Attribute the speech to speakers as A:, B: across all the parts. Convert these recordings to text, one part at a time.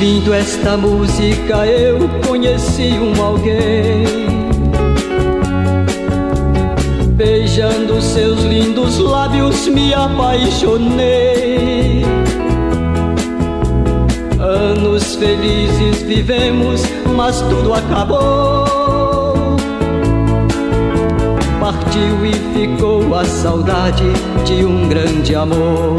A: Ouvindo esta música eu conheci um alguém, beijando seus lindos lábios me apaixonei. Anos felizes vivemos, mas tudo acabou. Partiu e ficou a saudade de um grande amor.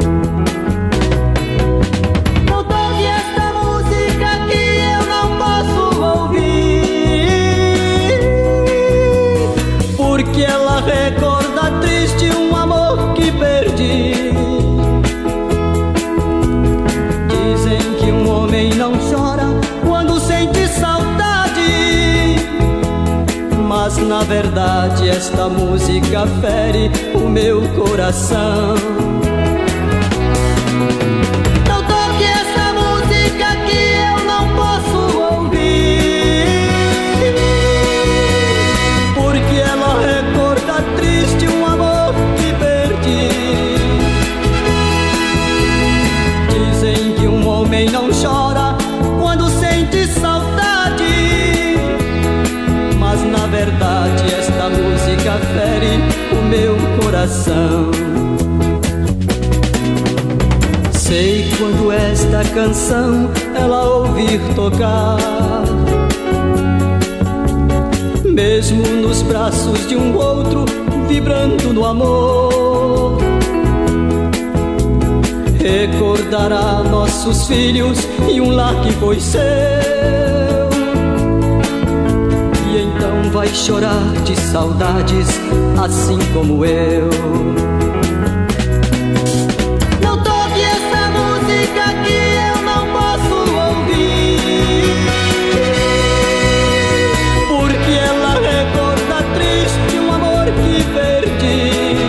A: Porque ela recorda triste um amor que perdi. Dizem que um homem não chora quando sente saudade, mas na verdade esta música fere o meu coração. Não toque essa música que eu não posso ouvir, porque ela recorda triste um amor que perdi. Dizem que um homem não chora quando sente saudade, mas na verdade esta música fere o meu coração. Sei quando esta canção ela ouvir tocar, mesmo nos braços de um outro, vibrando no amor, recordará nossos filhos e um lar que foi seu. E então vai chorar de saudades, assim como eu. Não toque essa música que eu não posso ouvir, porque ela recorda triste um amor que perdi.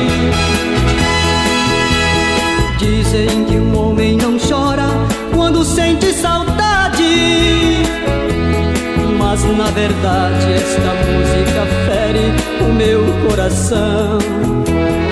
A: Dizem que um homem não chora quando sente saudade, mas na verdade esta música fere o meu coração.